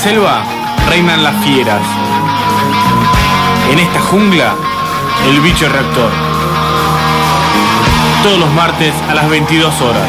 selva reinan las fieras. En esta jungla, el bicho reactor. Todos los martes a las 22 horas.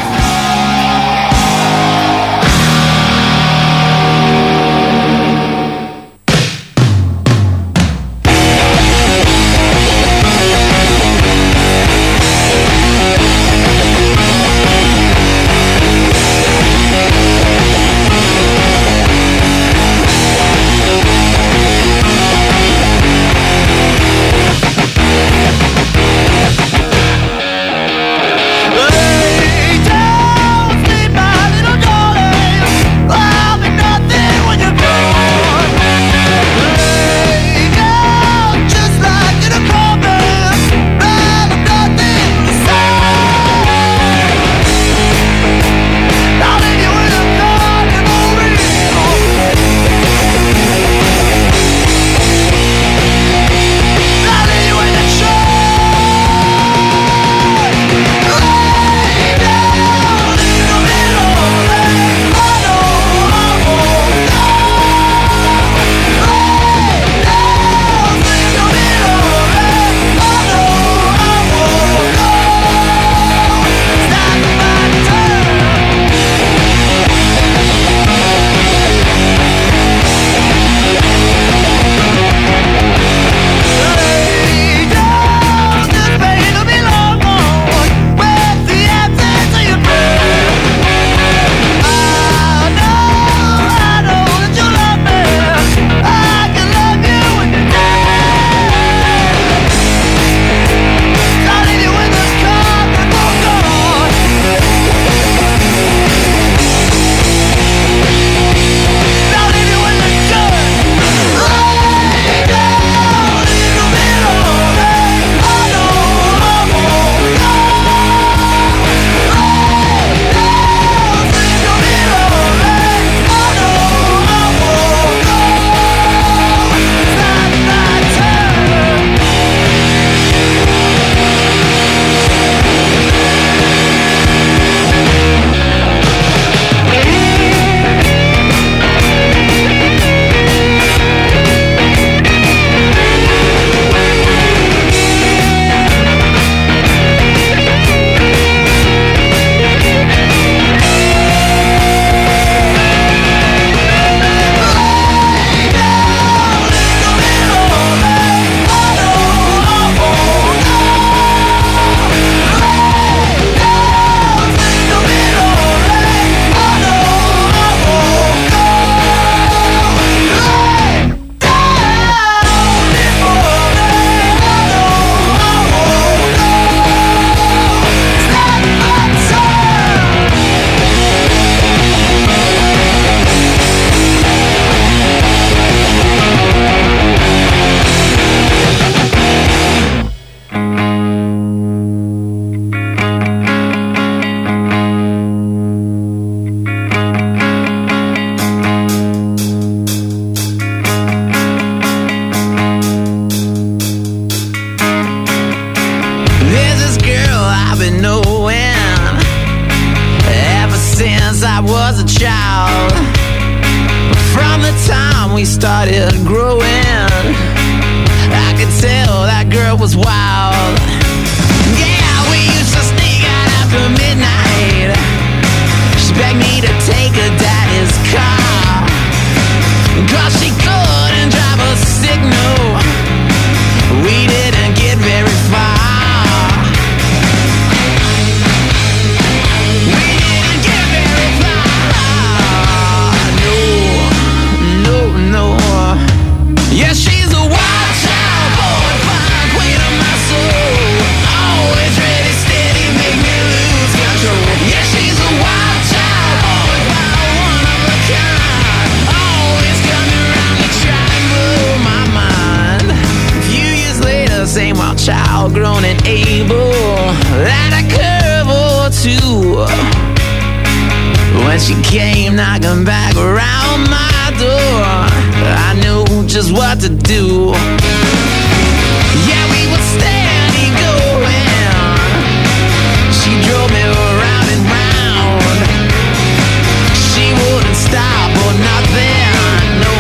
Stop or nothing, no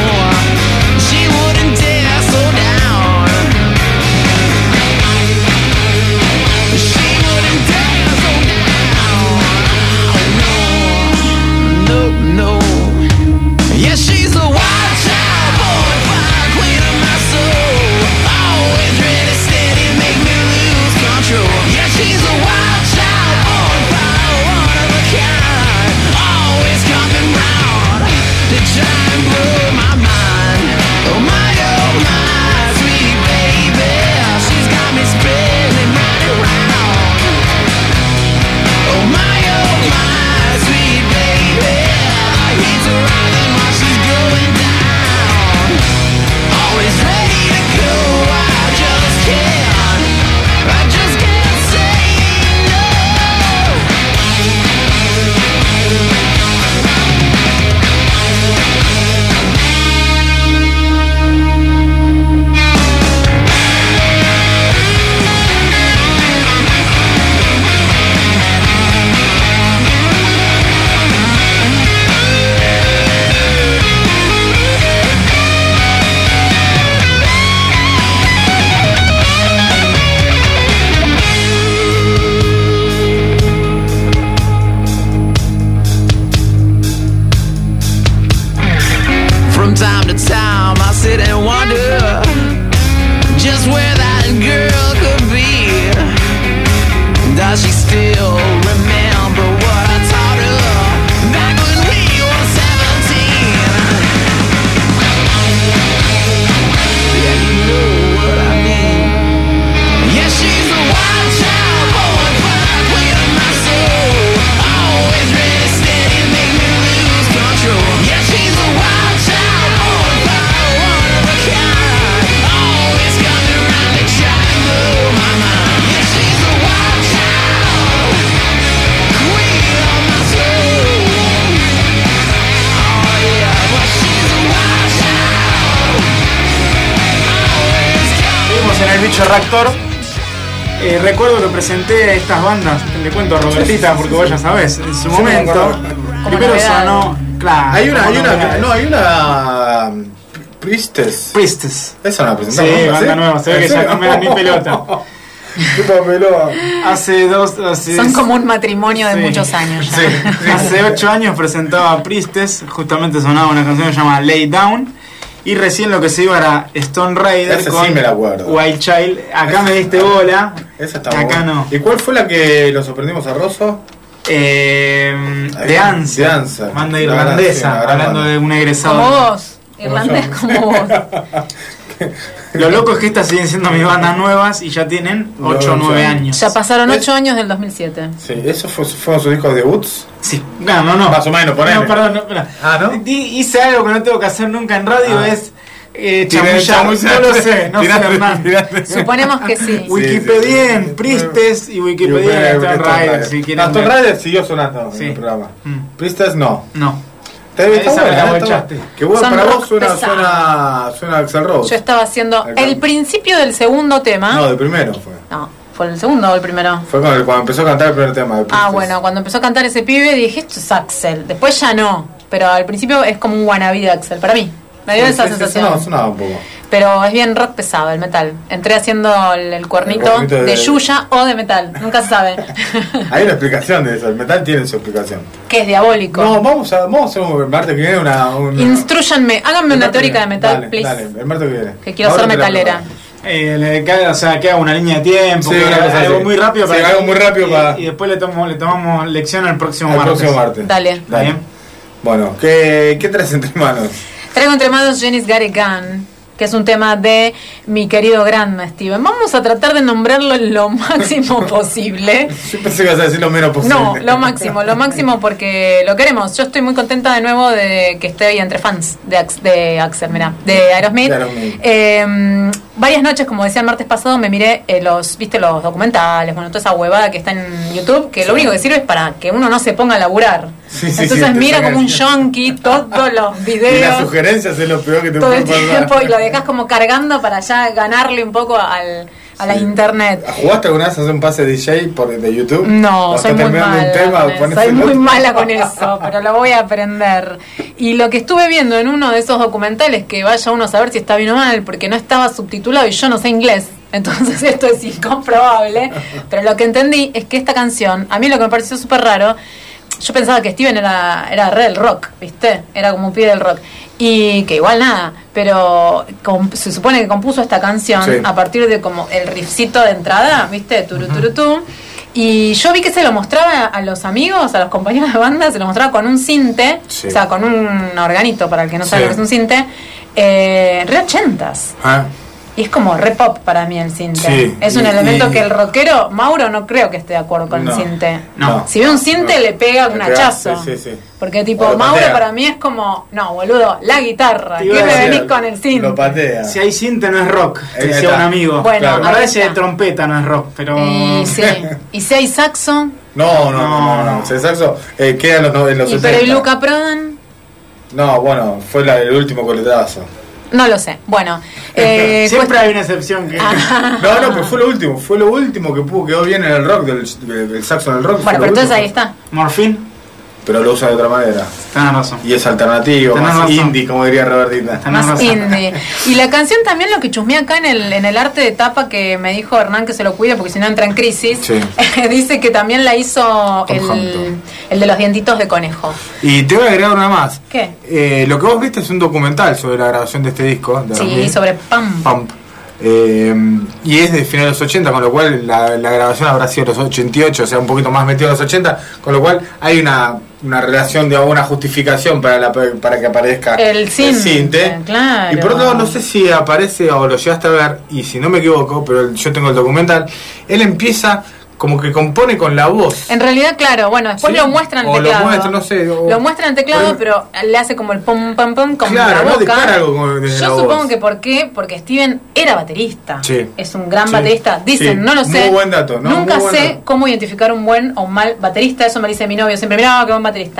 Bicho Reactor. Recuerdo que presenté estas bandas, le cuento a Robertita porque vos ya sabés, en su momento. Primero sonó, claro. Hay una Priestess. Esa no la presentamos. Sí, banda nueva, se ve que ya no me dan ni pelota. ¿Qué papelón? Son como un matrimonio de muchos años ya. Sí. Hace 8 años presentaba Priestess, justamente sonaba una canción que se llama Lay Down. Y recién lo que se iba era Stone Rider con sí me la acuerdo. Wild Child. Acá me diste bola. Esa está acá buena. no. ¿Y cuál fue la que lo sorprendimos a Rosso? The Answer. Banda irlandesa, hablando de un egresado. Como vos, irlandés como vos. Lo loco es que estas siguen siendo mis bandas nuevas y ya tienen 8 o 9 años. Ya pasaron 8 años del 2007. Sí, ¿esos fueron sus discos debuts? Sí, no. Más o menos, ponele. No, perdón, no, espera. Ah, ¿no? Hice algo que no tengo que hacer nunca en radio, es chamullar. No lo sé, no sé, Hernán. Suponemos que sí. Wikipedia en Priestess y Wikipedia en Stone Rider. Si quieren Stone ver. Rider siguió sonando en el programa. Priestess no. Esa me la bochaste. Que bueno, Son para rock vos suena Axl Rose. Yo estaba haciendo el principio del segundo tema. No, del primero fue. No, ¿fue el segundo o el primero? Fue cuando empezó a cantar el primer tema de Priestess. Bueno, cuando empezó a cantar ese pibe dije, esto es Axl. Después ya no, pero al principio es como un wannabe de Axl, para mí. Me dio esa sensación. Sonaba un poco. Pero es bien rock pesado el metal. Entré haciendo el cuernito de Yuya o de metal, nunca se sabe. Hay una explicación de eso, el metal tiene su explicación. Que es diabólico. No, vamos a hacer el martes que viene una Instrúyanme, háganme una teórica de metal, please. Dale, el martes que viene. Que quiero ser metalera. O sea, que haga una línea de tiempo, sí, algo muy rápido para algo muy rápido para... Y después le tomamos lección el próximo martes. Dale. Bueno, ¿qué traes entre manos? Traigo entre manos Jenny's Got a Gun, que es un tema de mi querido Grandma Steven. Vamos a tratar de nombrarlo lo máximo posible. Yo pensé que ibas a decir lo menos posible. No, lo máximo porque lo queremos. Yo estoy muy contenta de nuevo de que esté ahí entre fans de Axl, de Aerosmith. Varias noches, como decía el martes pasado, me miré los documentales, bueno, toda esa huevada que está en YouTube, que lo único que sirve es para que uno no se ponga a laburar. Entonces mira como un yonki todos los videos. Y las sugerencias es lo peor que te todo puede el tiempo pasar. Y lo dejas como cargando para ya ganarle un poco a la internet. ¿Jugaste alguna vez a hacer un pase DJ de YouTube? No, soy muy mala. Soy muy mala con eso, pero lo voy a aprender. Y lo que estuve viendo en uno de esos documentales, que vaya uno a saber si está bien o mal, porque no estaba subtitulado y yo no sé inglés. Entonces esto es incomprobable. Pero lo que entendí es que esta canción, a mí lo que me pareció súper raro, yo pensaba que Steven era re del rock, ¿viste? Era como un pibe del rock. Y que igual nada, pero se supone que compuso esta canción a partir de como el riffcito de entrada, ¿viste? Turuturu. Y yo vi que se lo mostraba a los amigos, a los compañeros de banda, se lo mostraba con un cinte, o sea, con un organito, para el que no sabe lo que es un cinte, re 80s. Y es como re pop para mí el cinte. Es un elemento que el rockero, Mauro, no creo que esté de acuerdo con el cinte. No. Si ve un cinte le pega un hachazo. Porque tipo, Mauro para mí es como, no, boludo, la guitarra. ¿Qué me venís con el cinte? Lo patea. Si hay cinte no es rock, decía un amigo. Bueno, la verdad es que trompeta no es rock, pero... Y si hay saxo... No. Si hay saxo, queda en los 70. Pero ¿y Luca Prodan? No, bueno, fue el último coletazo. No lo sé. Bueno, siempre hay una excepción que... No, pero fue lo último que quedó bien en el rock, del saxo en el rock. Bueno, pero entonces ahí está. Morfín. Pero lo usa de otra manera. Tenés razón. Y es alternativo, más indie, como diría Robertita. Más indie. Y la canción también, lo que chusmeé acá en el arte de tapa, que me dijo Hernán que se lo cuide porque si no entra en crisis, dice que también la hizo el de los dientitos de conejo. Y te voy a agregar una más. ¿Qué? Lo que vos viste es un documental sobre la grabación de este disco. De sobre Pump. Y es de finales de los 80, con lo cual la grabación habrá sido los 88, o sea, un poquito más metido en los 80, con lo cual hay una relación, de una justificación para que aparezca el cinte. Claro. Y por otro lado, no sé si aparece o lo llegaste a ver, y si no me equivoco, pero yo tengo el documental, él empieza como que compone con la voz. En realidad, claro, bueno, después lo muestran en teclado. Lo muestran en teclado, pero le hace como el pum pum pum con la boca. Yo supongo que porque Steven era baterista. Es un gran baterista. Dicen, no lo sé. Muy buen dato. Nunca sé cómo identificar un buen o un mal baterista. Eso me dice mi novio siempre. Mirá, qué buen baterista.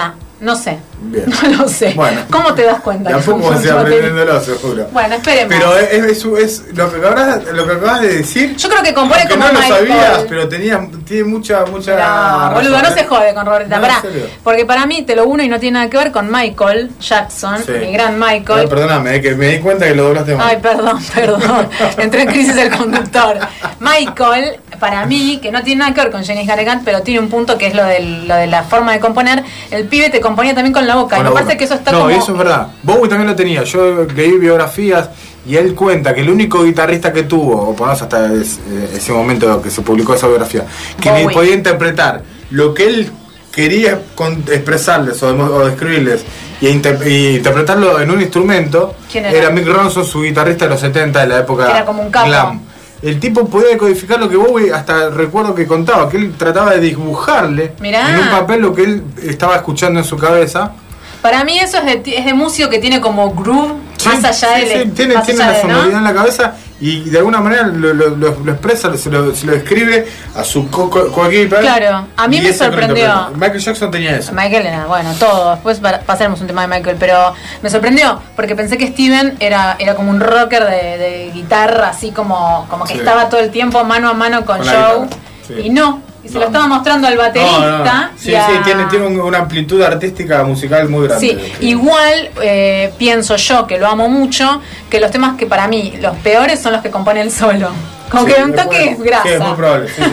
No sé. Bien. No lo sé. Bueno. ¿Cómo te das cuenta? Tampoco se aprendiéndolo, seguro. Bueno, esperemos. Pero es lo que acabas de decir. Yo creo que compone como no lo Michael. sabías, pero tiene mucha. No, boludo, no se jode con Robertita. Pará, porque para mí te lo uno y no tiene nada que ver con Michael Jackson, mi gran Michael. No, perdóname, que me di cuenta que lo doblaste mal. Ay, perdón. Entré en crisis el conductor. Michael, para mí, que no tiene nada que ver con Janis Gargan, pero tiene un punto que es lo de la forma de componer. El pibe te componía también con la boca. Y me parece que eso está como... No, eso es verdad. Bowie también lo tenía. Yo leí biografías y él cuenta que el único guitarrista que tuvo, o por lo menos hasta ese momento que se publicó esa biografía, que ni podía interpretar lo que él quería expresarles o describirles y interpretarlo en un instrumento, era Mick Ronson, su guitarrista de los 70, de la época era como un capo. glam. El tipo podía decodificar lo que Bowie, hasta recuerdo que contaba, que él trataba de dibujarle en un papel lo que él estaba escuchando en su cabeza. Para mí eso es de músico que tiene como groove, más allá de... Tiene la sonoridad en la cabeza y de alguna manera lo expresa, se lo escribe a su coequiper. Claro, a mí me sorprendió. Michael Jackson tenía eso. Michael era, bueno, todo. Después pasaremos un tema de Michael, pero me sorprendió porque pensé que Steven era como un rocker de guitarra, así como que estaba todo el tiempo mano a mano con Joe. Y no. Y se lo estaba mostrando al baterista. Sí, tiene una amplitud artística musical muy grande. Sí, igual pienso yo, que lo amo mucho, que los temas que para mí los peores son los que compone él solo. Como que un toque es grasa. Sí, es muy probable. Es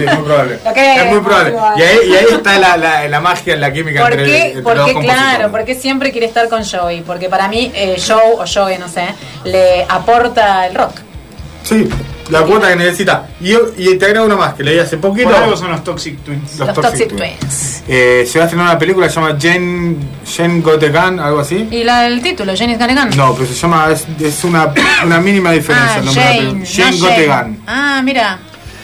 muy probable. Y ahí está la magia, la química entre los compositores. Porque siempre quiere estar con Joey. Porque para mí Joe o Joey, no sé, le aporta el rock. Sí, la cuota que necesita. Y te agrego uno más que leí hace poquito. Por algo son los Toxic Twins. Los Toxic Twins. Se va a estrenar una película que se llama Jane Got a Gun, algo así. ¿Y el título, Janis Got a Gun? No, pero se llama, es una mínima diferencia el nombre de la película. Jane Got a Gun. Ah, mira.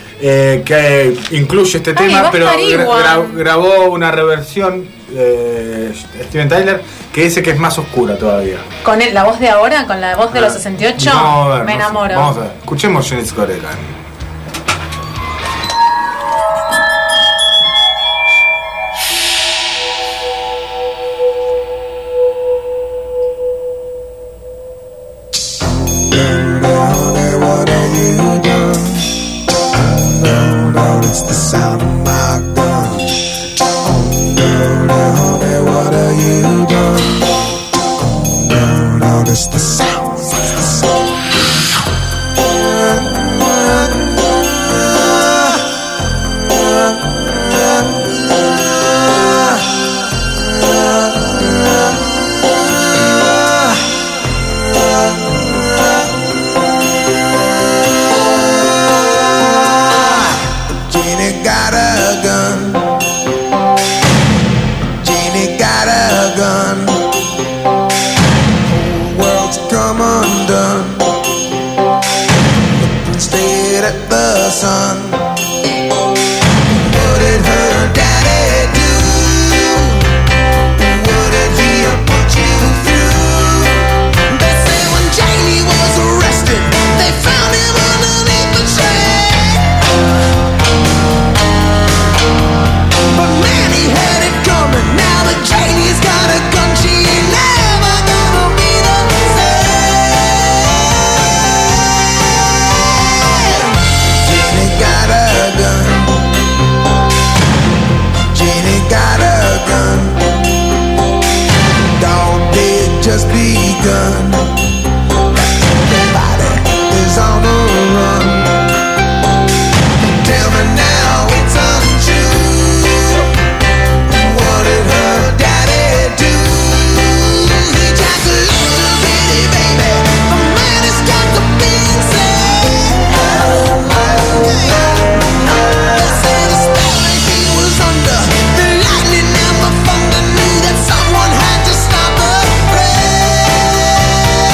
Que incluye este tema, pero grabó una reversión Steven Tyler, que dice que es más oscura todavía. ¿Con la voz de ahora? ¿Con la voz de los 68? Vamos a ver, me enamoro. Vamos a ver, escuchemos Janis Got a Gun. It's the sound of my gun. Oh, honey, what have you done? Oh, it's the sound, it's the sound. Son, what did her daddy do? What did he put you through? They say when Jamie was arrested, they found him underneath the tree. But man, he had it coming. Now that Jamie's got a gun, she ain't never gonna be the same. Got a gun. Jenny got a gun. Dog did just begun. Everybody is on the run. Tell me now it's untrue. What did her daddy do? He just a little bitty baby. A man has got to be insane. Thunder knew that someone had to stop the rain.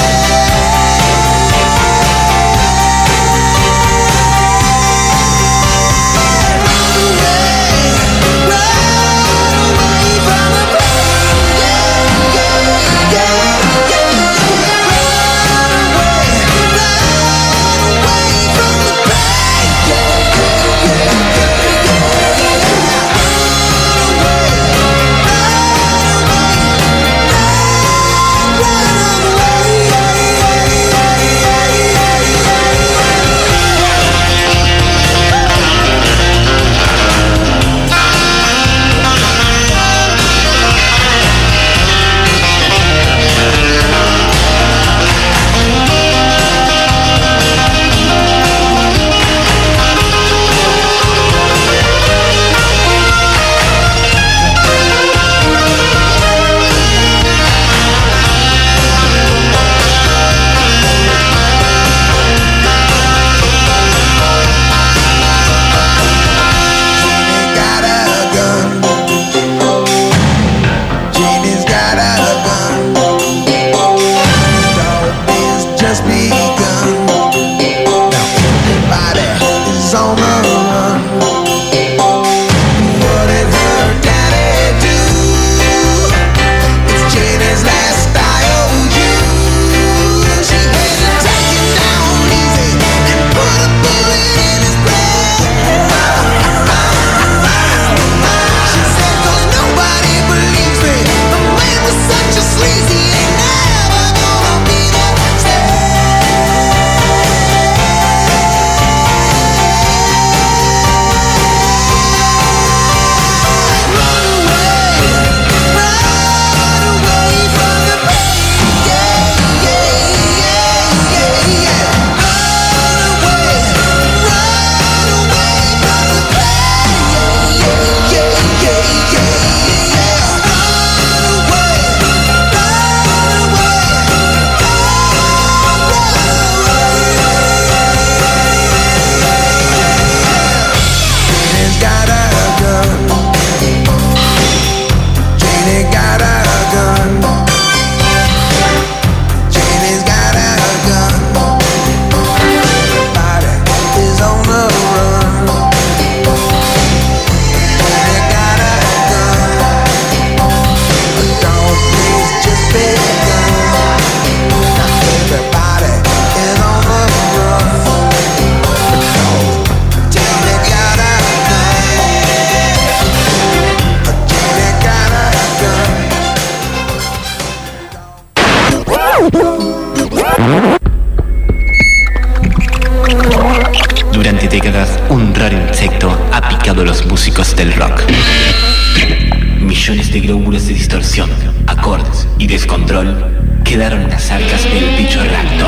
Durante décadas, un raro insecto ha picado a los músicos del rock. Millones de glóbulos de distorsión, acordes y descontrol quedaron en las arcas del bicho reactor.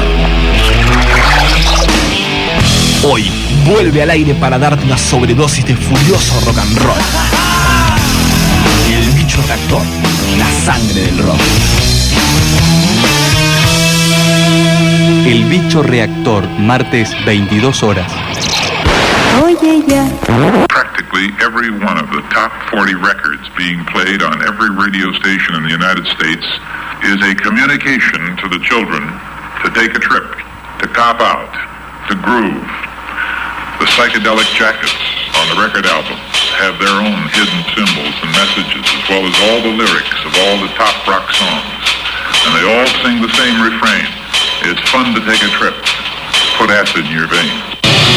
Hoy vuelve al aire para darte una sobredosis de furioso rock and roll. El bicho reactor, la sangre del rock. El bicho reactor, martes 22 horas. Oye ya. Practically every one of the top 40 records being played on every radio station in the United States is a communication to the children to take a trip, to cop out, to groove. The psychedelic jackets on the record albums have their own hidden symbols and messages, as well as all the lyrics of all the top rock songs. And they all sing the same refrain. It's fun to take a trip. Put acid in your veins.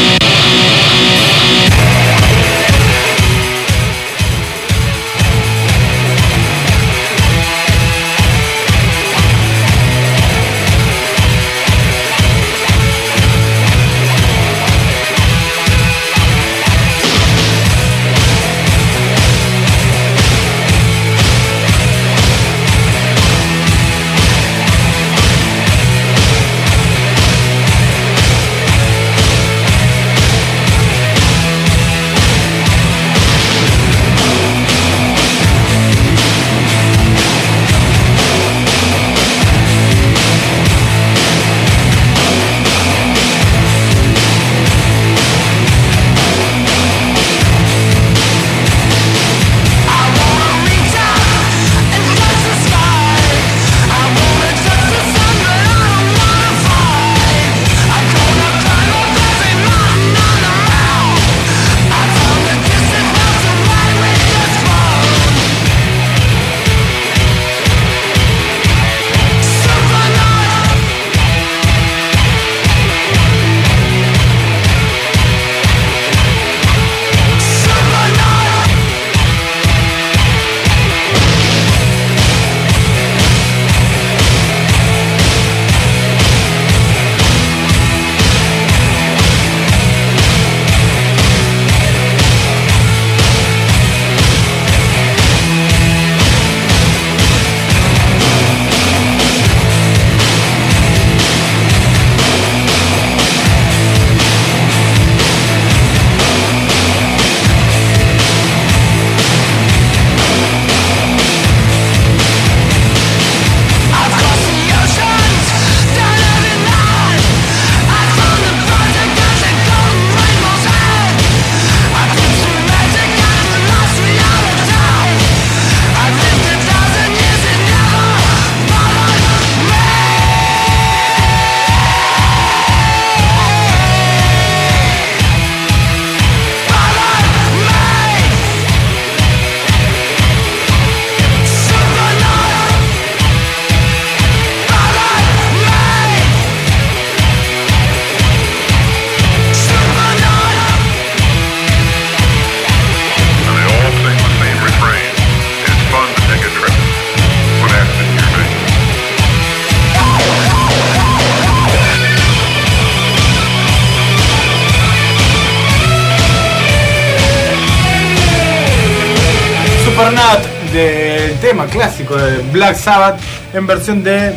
Del tema clásico de Black Sabbath en versión de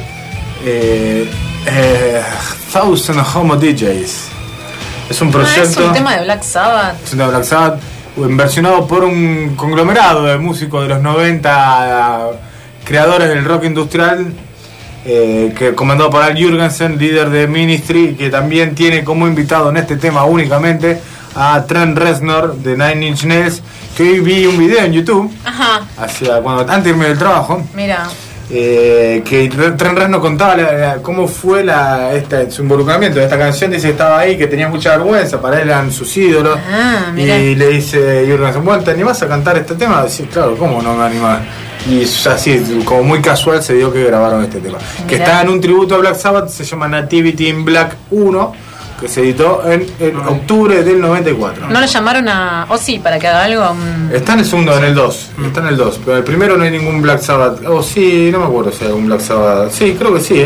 Thousand Homo DJs. Es un proyecto. Es un tema de Black Sabbath. Es un tema de Black Sabbath versionado por un conglomerado de músicos de los 90, creadores del rock industrial, que comandado por Al Jurgensen, líder de Ministry, que también tiene como invitado en este tema únicamente a Trent Reznor de Nine Inch Nails, que hoy vi un video en YouTube. Ajá. Antes de irme del trabajo. Mira. Que Trent Reznor contaba cómo fue su involucramiento de esta canción. Dice que estaba ahí, que tenía mucha vergüenza, para él eran sus ídolos. Y le dice Jurgensen, bueno, ¿te animás a cantar este tema? Dice, claro, ¿cómo no me animás? Y así, como muy casual, se dio que grabaron este tema. Mirá. Que está en un tributo a Black Sabbath, se llama Nativity in Black 1, que se editó en octubre del 94. ¿No lo llamaron a Ozzy para que haga algo? Está en el segundo, en el 2. Está en el 2. Pero el primero no hay ningún Black Sabbath. Sí, no me acuerdo si hay algún Black Sabbath. Sí, creo que sí,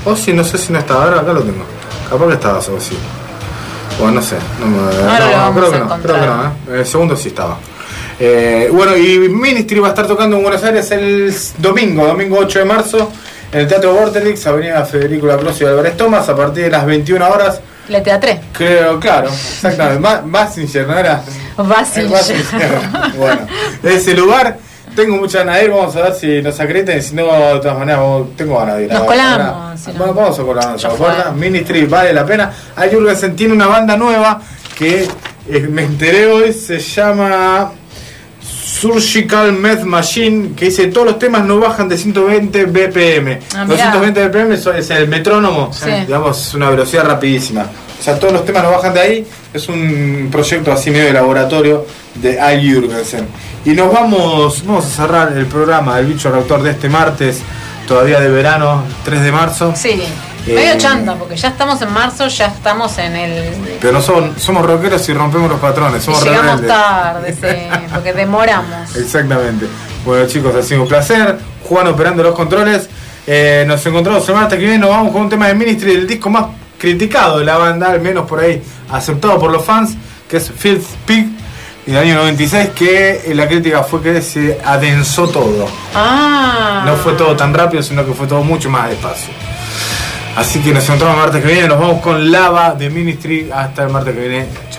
Ozzy, no sé si no estaba, ahora acá lo tengo. Capaz que estaba Ozzy. Bueno, no sé. Creo que no. El segundo sí estaba. Bueno, y Ministry va a estar tocando en Buenos Aires el domingo 8 de marzo, en el Teatro Vorterix, Avenida Federico Lacroix y Álvarez Thomas, a partir de las 21 horas. Le teatré. Creo, claro, exactamente. Basinger, ¿no era? Basinger. Bueno, de ese lugar tengo muchas ganas de ir, vamos a ver si nos acreditan, si no, de todas maneras, tengo ganas de ir. Nos colamos. Si bueno, vamos a colarnos, Ministry vale la pena. A Jürgensen tiene una banda nueva que me enteré hoy, se llama Surgical Meth Machine, que dice todos los temas no bajan de 120 BPM. 220 BPM es el metrónomo, digamos, es una velocidad rapidísima. O sea, todos los temas no bajan de ahí. Es un proyecto así medio de laboratorio de Al Jürgensen. Y nos vamos a cerrar el programa del Bicho Reactor de este martes, todavía de verano, 3 de marzo. Sí. Medio chanta, porque ya estamos en marzo, ya estamos en el... Pero no somos rockeros y rompemos los patrones, somos llegamos rebeldes. tarde, sí, porque demoramos. Exactamente. Bueno, chicos, ha sido un placer. Juan operando los controles. Nos encontramos el martes que viene, nos vamos con un tema de Ministry, el disco más criticado de la banda, al menos por ahí aceptado por los fans, que es Filth Pig, del año 96, que la crítica fue que se adensó todo. No fue todo tan rápido, sino que fue todo mucho más despacio. Así que nos encontramos el martes que viene, nos vamos con Lava de Ministry. Hasta el martes que viene.